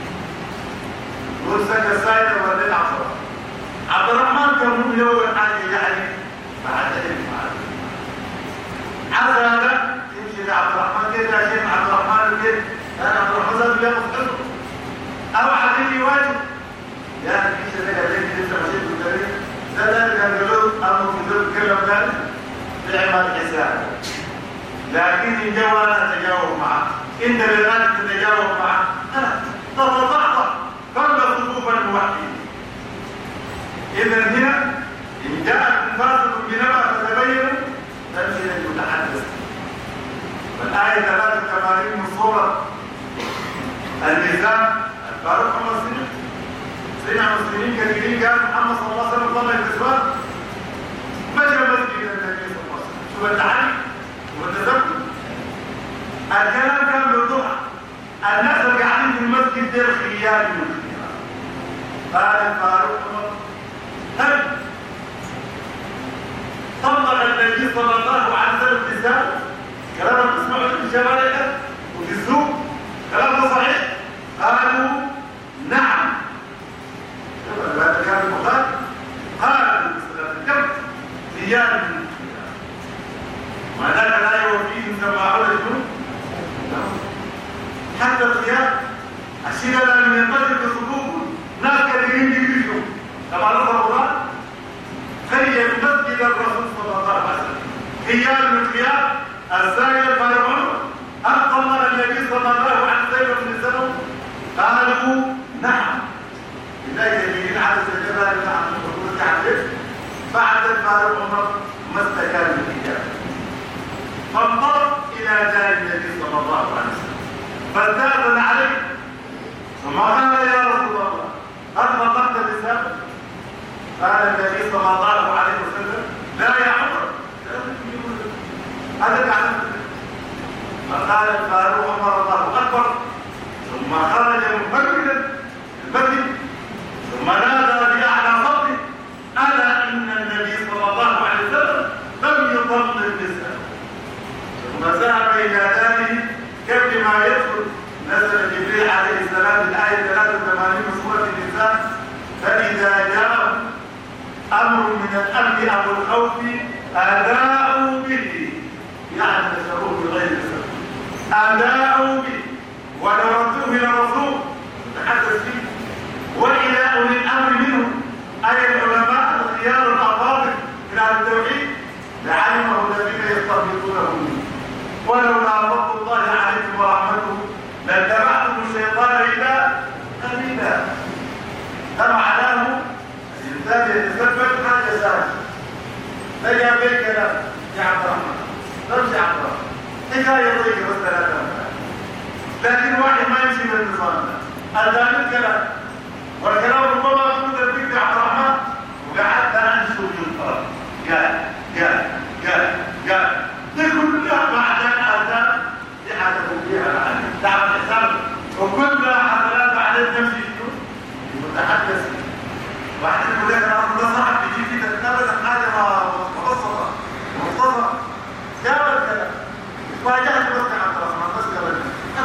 ورسك السايدة ولا العصر عبد الرحمن كان مو يوم حاجة يعني بعد علم عاد هذا يمشي لعبد الرحمن كيف يا شيخ عبد الرحمن كيف أنا عبد الرحمن زاد بياخذ حزب أو عديني واجب يا أخي شيء لك عليك لسه مشيت بالدليل ده ذلك كان يقول أمر في ذلك كلام ذلك لعمل حساب لكن إن جوا أنا أتجاوب معه أنت لذلك تتجاوب معه تتضعضع كل صفوف الموحدين إذا هنا إن جاءكم فاسق بنبأ فتبينوا تمشي للمتحدث والآية ثلاثة وثمانين من سورة النساء الفاروق محمد سنة سمع مسلمين كثيرين قال محمد صلى الله عليه وسلم طلع الكسوات مشى مسجد النبي صلى الله عليه وسلم شو التعليم والتزكي الكلام كان بالضحى الناس اللي قاعدين في المسجد دير خيال من الخيال قال الفاروق هل طلق النبي صلى الله عليه وسلم النساء كلام تسمعوا في الشوارع وفي السوق كلام ده صحيح قالوا نعم هذا كان البخاري قالوا الجمع خيال من الخيال وذلك لا يوفيهم سماعون الجنوب حتى الخيال الشيء لم ينتظر بصدوقهم ناس كثيرين يجيشوا كما نظر الله خير مسجد الرسول صلى الله عليه وسلم خيال من خيال الزايد فاروق عمر هل طلق النبي صلى الله عليه وسلم من السنة قالوا نعم إذا يجيين على السجبة نعم الرسول تعرف بعد فاروق عمر ما استكان من خيال فانطلق إلى جانب النبي صلى الله عليه وسلم فاستأذن عليه ثم قال يا رسول الله هل طلقت النساء؟ قال النبي صلى الله عليه وسلم لا يا عمر هذا تعلم فقال الفاروق عمر الله اكبر ثم خرج مفردا المسجد ثم نادى باعلى صوته الا ان النبي صلى الله عليه وسلم لم يطلق النساء ثم ذهب الى داره قبل ما يدخل نزل جبريل عليه السلام الايه ثلاثة وثمانين من سوره النساء فاذا جاء أمر من الأمن أو الخوف أداءوا به يعني تشعرون بغير سبب أداءوا به ونردوه إلى الرسول نتحدث فيه وإلى أولي الأمر منهم أي العلماء الخيار الأفاضل من أهل التوحيد لعلمه الذين يستنبطونه منه ولولا فضل الله عليكم ورحمته لاتبعتم الشيطان إلا قليلا ده معناه الإنسان يتثبت حتى يساعد لا جاب لي كلام يا عبد الرحمن تمشي عبد الرحمن حكاية ضيقة بس ثلاثة لكن واحد ما يمشي بالنظام ده أدان الكلام والكلام ربما أقول الفكر يا عبد الرحمن وقعدت أنشر الفرق قال قال قال قال دي كلها بعدين أدان دي حاجة فيها دعم الحساب وكلها حفلات بعدين تمشي المتحدث واحد يقول لك انا ده صاحب بيجي كده ابدا حاجه مبسطه مختصره جاب الكلام واجهت بس عبد الرحمن بس قال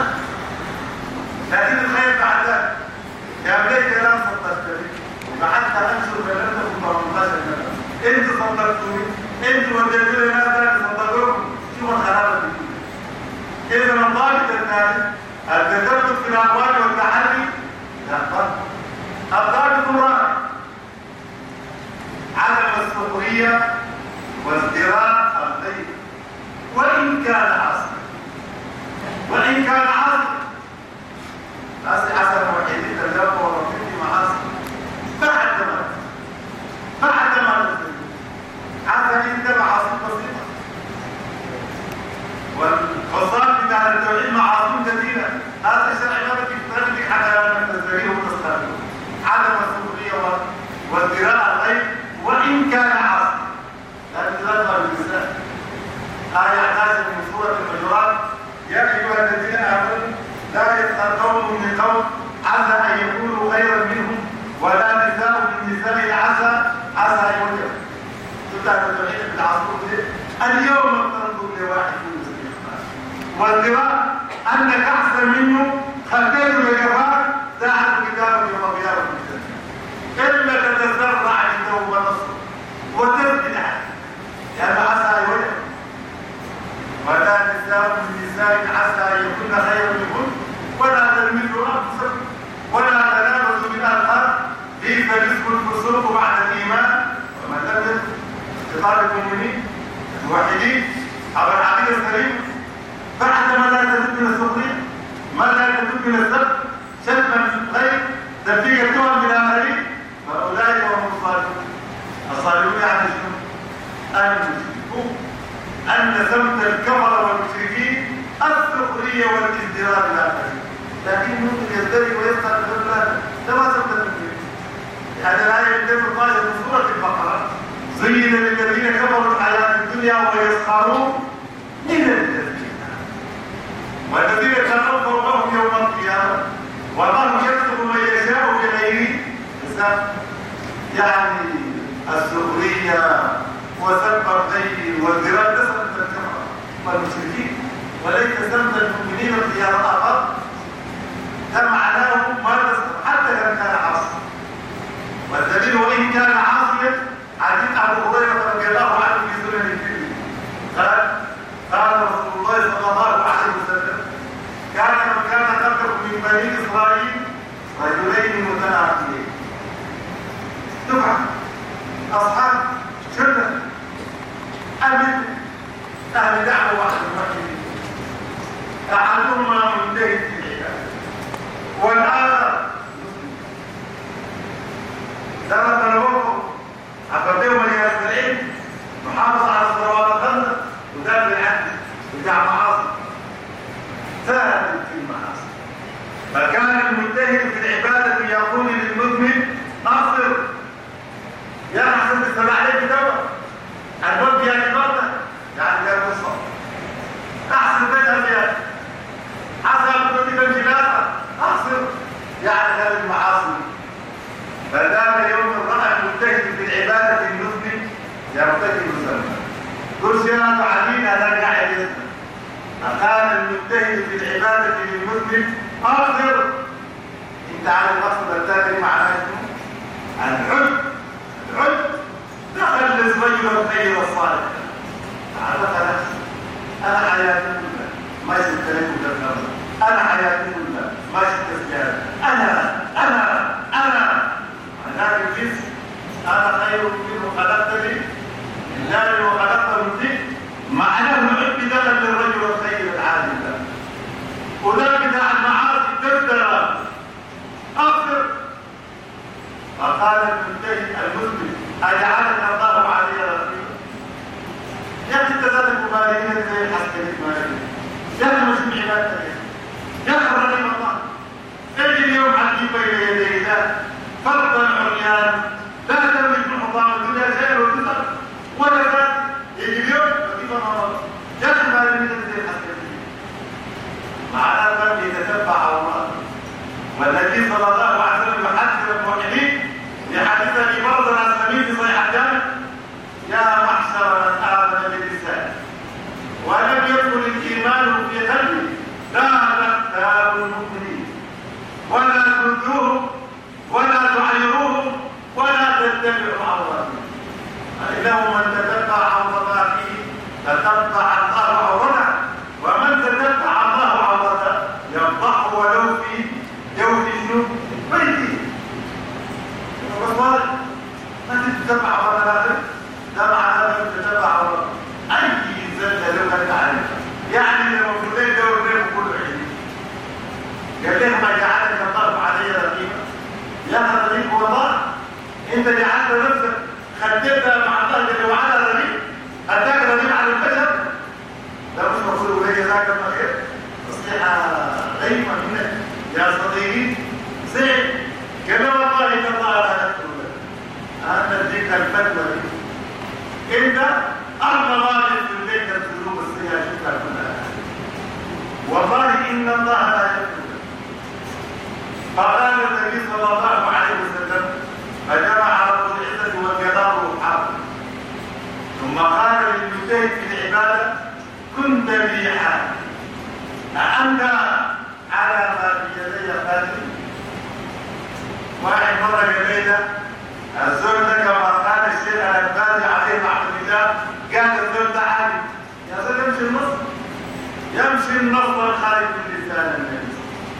لكن الخير بعد ذلك جاب لي كلام صدقت وقعدت انشر كلامه في ثمانية عشر كلام انت صدقتوني انت وديتوا لي ناس ثانيه صدقوكم شو الخرابه دي اذا الضابط الثالث التثبت في الاقوال والتحري لا فرق الضابط الرابع عدم السخرية وازدراء الغير وإن كان عاصر وإن كان عاصر عاصر حسن وحيد التجربة ورفيق معاصر بعد ما بعد ما عاصر انت معاصر بسيطة والفصال بتاع التوحيد معاصر كثيرة هذا الشرع ما بك يفترضك حتى من الزرير والتصدير عدم بتاعت التوحيد في العصور دي اليوم افترضوا لواحد يوسف الإخبار والقراء أنك أحسن منه خليته لجفاك ساعة كتابك يوم قيامة الجنة إلا تتسرع لتوبة نصر وتثبت عنه يعني عسى يولد ولا نساء من نساء عسى أن يكون خيرا منكن ولا تلمزوا أنفسكم ولا تنابزوا بالألقاب ليس الاسم الفسوق بعد الإيمان ومن لم يكن خطاب المؤمنين الموحدين أو العقيدة السليمة بعد ما لا تزيد من السخرية ما لا تزيد من السب شتما الغير تبديل التهم بالآخرين فأولئك هم الصالحون الصالحون يعني شنو؟ المشركون أن سمت الكفر والمشركين السخرية والازدراء بالآخرين لكن ممكن يزدري ويسقط بالله ده ما سمت المشركين هذا الآية التي قالت في سورة البقرة زين للذين كفروا الحياة الدنيا ويسخرون من الذين والذين كفروا فوقهم يوم القيامة والله يكتب من يشاء بغير حساب يعني السخرية وسب الغير والجراد ده سمت الكفر والمشركين وليس سمت المؤمنين الخيار فقط ده معناه ما حتى لو كان عاصيا والدليل وإن كان عاصيا حديث أبو هريرة رضي الله عنه في سنن الترمذي قال قال رسول الله صلى الله عليه وسلم كان من كان قبلكم من بني إسرائيل رجلين متناقضين دفعة أصحاب شرة أهل أهل دعوة واحد المحيطين أحدهما منتهي في العبادة والآخر لما تنوقف عقبتهم من العلم محافظ على الصلوات الخمس ودافع العدل بتاع معاصي ثابت في المعاصي فكان المجتهد في العبادة يقول للمذنب أغفر يا حسن تستمع عليك دواء الرب يعني برده يعني لا تصل أحسن تذهب يا حسن كتب الجنازة أحسن يعني هذه المعاصي فدام يوم الرأى المجتهد في العبادة المذنب يرتكب الذنب كرسيات علينا لا قاعد يذنب أقام المجتهد في العبادة للمذنب أغفر انت عارف المقصد التالي معناه شنو؟ الحب الحب دخل الرجل الخير الصالح عرفت نفسي أنا حياتي كلها ما شفت لكم بالنظر أنا حياتي كلها ما شفت زيادة أنا أنا أنا أنا الجنس أنا خير منه خلقتني من نار وخلقته من طين معناه الحب دخل للرجل الخير العادل وذلك بتاع المعاصي تبدأ أغفر فقال المنتهي المسلم أجعلك الله علي رقيبا يا أخي أنت ذاتك مبالغين زي الحسكريت مالك يا أخي مش من عبادتك يا أخي رحيم الله اجي اليوم حديث بين يدي الله فرضا عريان لا تملك من حطام الدنيا شيء وتسأل ولا ذات يجي اليوم وكيف مرض يا أخي مالك زي الحسكريت معناه الرب يتتبع الله والنبي صلى الله عليه وسلم يحدث الموحدين لحديث ابي برزة الاسلمي في صحيح جامع يا محشر من آمن باللسان ولم يدخل الايمان في قلبه لا تختاروا المؤمنين ولا تؤذوهم ولا تعيروهم ولا تتبعوا عوراتهم فانه من تتبع عورات اخيه تتبع الله عورته ومن تتبع الله عورته يفضحه ولو في جوف الجنوب بيتي والله ما تتبع عورات الاخر ده معناه تتبع عورات اي زلة لو كانت عليك يعني المفروض يدور بينهم كل عيد قال لهم ما جعلك الله علي رقيبا يا رقيب والله انت جعلت نفسك خدتها مع الله جل وعلا رقيب اتاك رقيب على البشر ده مش مفروض لي جزاك الله خير تصليحه غيبه منك يا صديقي زين قال له والله ان الله لا يقتل انا اديك الفتوى دي انت اغلى غالب في الليل الذنوب السيئه شفتها كلها والله ان الله لا يقتل فقال النبي صلى الله عليه وسلم فجمع رب العزه والجلال حرب كنت بي حال أأنت على ما في يدي قادر؟ واحد مرة قبيلة الزول ده كما قال الشيخ الألباني عليه رحمة الله قال الزول ده عالي يا زول يمشي النص يمشي النص والخارج من لسان النبي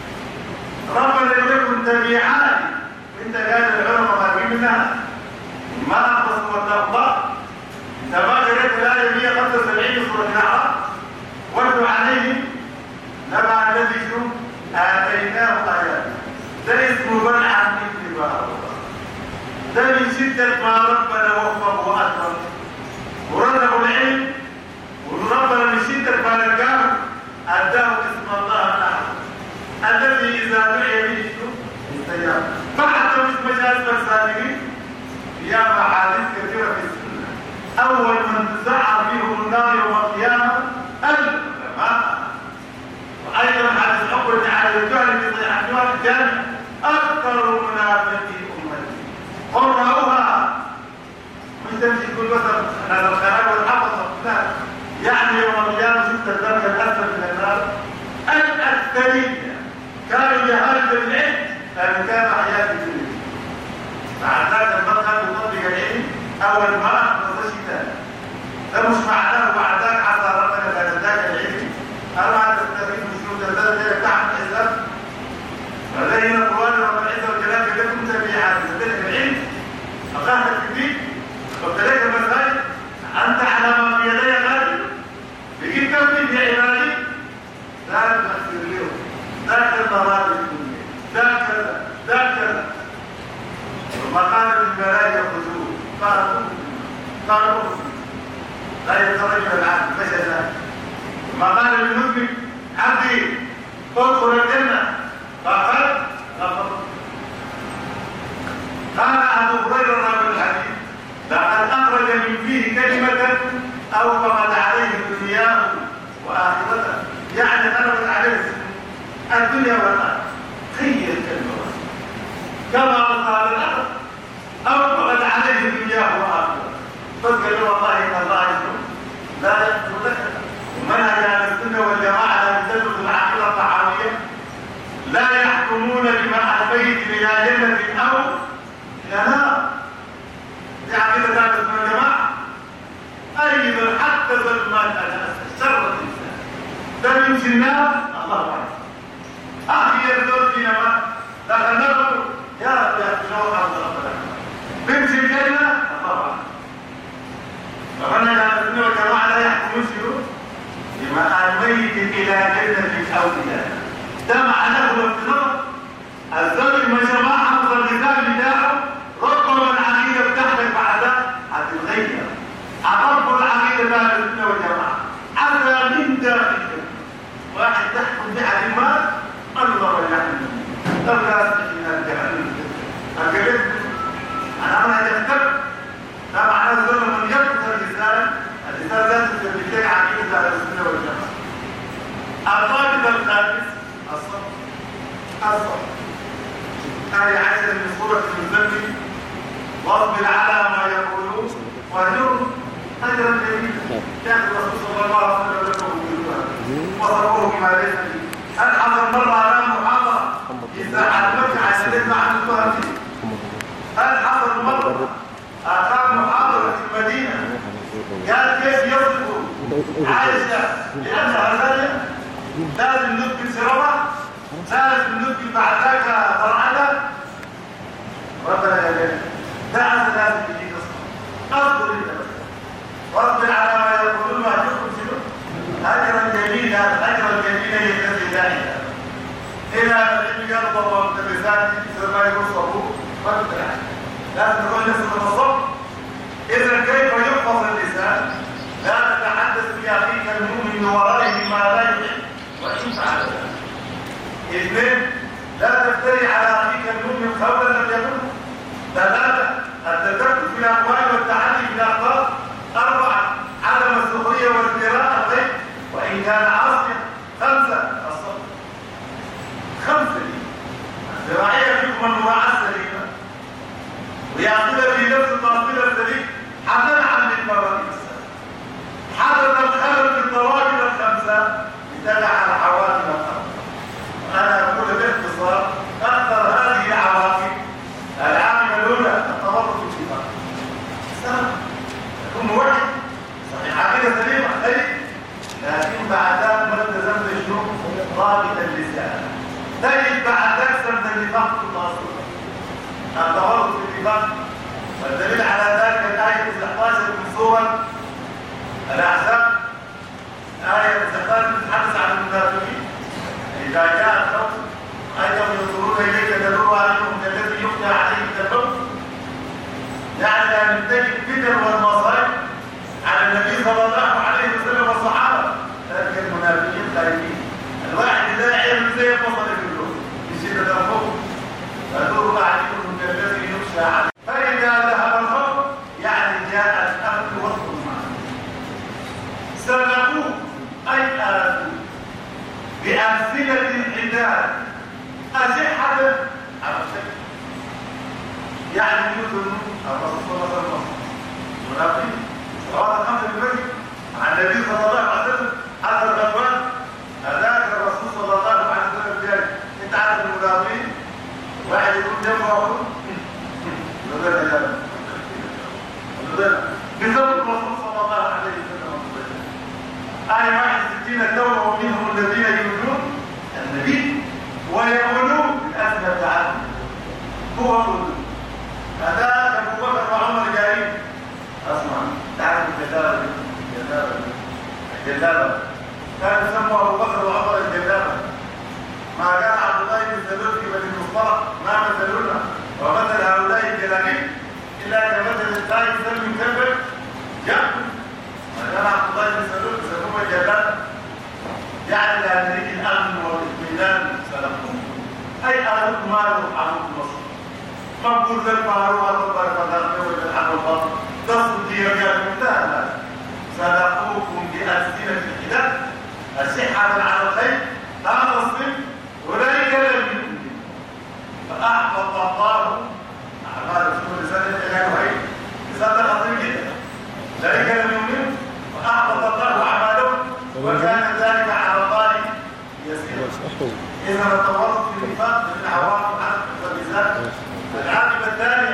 ربنا يقول كنت بي عالي وانت قال العلماء ما منها ما أقصد والتقضى انت ما قريت الآية مئة وخمسة وسبعين سورة الأعراف واتل عليهم نبع الذي شو آتيناه آياتنا ده اسمه منع عن اتباع ده من شدة ما ربنا وفق وأكرم ورزقه العلم وربنا من شدة ما لقاه أداه اسم الله الأحد الذي إذا دعي به شو استجاب فحتى مش مجال الصادقين يا محادث كثيرة في السنة أول من تسعر فيهم النار يوم القيامة العلماء وأيضا حديث أقول على الجهل في صحيح الجامع أكثر منافقي أمتي قرأوها مش تمشي كل وسط هذا الخيال والحفظ لا يعني يوم القيامة شفت الدرجة الأسفل من النار الأكثرية كانوا جهالة العلم لأن كان حياتي في العلم مع ذلك المدخل مطبق العلم أول ما نصش ذلك ده مش معناه بعد ذلك عسى ربنا فلذاك العلم أما تستفيد من شروط ذلك تعمل حساب فلذلك القرآن رب العزة والجلال لكم تبيعات ذلك العلم أقاهد الكبير وابتليك المسائل أنت على ما في يدي غالي بجيب كم في عبادي لا تغفر لهم ذاك المراد الدنيا ذاك كذا ذاك كذا وما قال الملائكة خذوه قالوا قالوا لا يخرج من العبد فشل ما قال للمسلم عبدي ادخل الجنة فقال غفر قال أبو هريرة راوي الحديث لقد أخرج من فيه كلمة أوقفت عليه دنياه وآخرته يعني غلبت عليه الدنيا والآخرة خير كلمة كما قال الأرض أوقفت عليه دنياه وآخرته فقال والله إن الله يسلم لا يقتل لك ومنهج أهل السنة والجماعة لا تدرس العقيدة الطحاوية لا يحكمون بما ألفيت إلى جنة أو إلى نار دي عقيدة أهل السنة والجماعة أيضا حتى ظلمات شر الإنسان ده يمشي النار الله أعلم أخي يرزق فينا ما دخلناه يا رب يا شنو عبد الله بيمشي الجنة الله أعلم فمن أهل السنة والجماعة لا يحكمون شنو بما ألفيت إلى جنة أو إلى نار ده معناه الانتظار الزوج ما جماعة حفظ الغذاء بتاعه ربما العقيدة بتاعتك بعدها هتتغير أطرق العقيدة بقى للسنة والجماعة حتى من داخل واحد تحكم بعلمات الله يحكم الله يحكم الجهل الجهل أنا أنا يختلف ده معناه الزوج من يكتب الرسالة الرسالة ذات تثبت عقيدة على السنة والجماعة الضابط الخامس الصبر الصبر آية عشرة من سورة المزمل واصبر على ما يقولون واهجرهم أجرا جميلا كان الرسول صلى الله عليه وسلم وصفوه بما ليس فيه هل حصل مرة على محاضرة إذا علمت عشان تسمع عن السؤال فيه هل حصل مرة أقام محاضرة في المدينة قال كيف يصفوا عائشة لأنها ثانية لازم نثبت سرورة لازم نثبت بعد ذاك فرعنا ربنا يا دعنا لازم تجي تصبر اصبر انت واصبر على ما يقولون واهجرهم شنو اجرا جميلا اجرا جميلا يكفي ذلك الى العلم يرضى والمدرسات ما يقول صبور لازم نقول نفس الصبر اذا كيف يحفظ اللسان لا تتحدث باخيك المؤمن ورائه ما لا يحب وإن فعل ذلك اثنين لا تفتري على أخيك المؤمن قولا لم يكن ثلاثة التدخل في الأقوال والتعدي في الأخلاق أربعة عدم السخرية والازدراء الغيب وإن كان عاصيا خمسة الصبر خمسة دي الزراعية فيكم المراعاة السليمة ويعطينا في نفس التفصيل السليم حتى عن المراتب السليمة حدث الخلل في الضوابط اتبع العواقب الأخرى. أنا أقول باختصار أكثر هذه العواقب العامل الأولى التورط في الاتفاق. سهل يكون واحد صحيح عقيدة سليمة خير، لكن بعد ذلك ما التزمت الشروط ضابطا للسهل تجد بعد ذلك سمت النفاق في الأصل التورط في الاتفاق. والدليل على ذلك الآية تسعة عشر من سورة الأحزاب، آية تسعة عشر تتحدث عن المنافقين إذا جاء الخوف أيضا ينظرون إليك تدور عليهم كالذي يخشى عليه كالموت. يعني أن تجد الفتن والمصائب على النبي صلى الله عليه وسلم والصحابة، لكن المنافقين خايفين. الواحد لا يعلم زي البصر في اللون من شدة الخوف تدور عليهم كالذي يخشى عليه. فإذا ذهب الخوف يعني جاء الأمن والطمأنينة. سبقوه أي آلفوه بأمثلة الحداد أزحة على الشكل، يعني يوزن الرسول صلى الله عليه وسلم منافقين صلوات الخمس بالبيت عن النبي صلى الله عليه وسلم حتى الغزوات. هذاك الرسول صلى الله عليه وسلم جاي انت عارف المنافقين واحد يكون جنبه اخوه يقول له يا بسبب الرسول صلى الله عليه وسلم. آية واحد وستين التوبة ومنهم الذين يؤذون النبي ويقولون بالأسنى تعالى هو قلوب. هذا أبو بكر وعمر جايين أسمع تعرف الجلابة الجلابة الجلابة كان يسمى أبو بكر وعمر الجلابة. ما كان عبد الله بن سلول في بني المصطلق ما مثلنا ومثل هؤلاء الجلاجين إلا كمثل الثاني سلم كبر جنب. ما كان عبد الله بن سلول يسموه الجلابة، يعني لا نريد الأمن والاطمئنان سلفهم أي أهلك ماله حمود مصر مقبول ذا الفاروق الربار فضلت وجه الحق الباطل تصل دي رجال منتهى. سلقوكم بألسنة الحداد الصحة على الخير لا تصدق أولئك لم يؤمنوا فأحبط الله أعمال رسول سنة إلى وهي بسبب خطير جدا. أولئك لم يؤمنوا فأحبط الله أعمالهم وكان ذلك على الله يسير. إذا التورط في النفاق من عواقب عدم الالتزام. العاقبة الثانية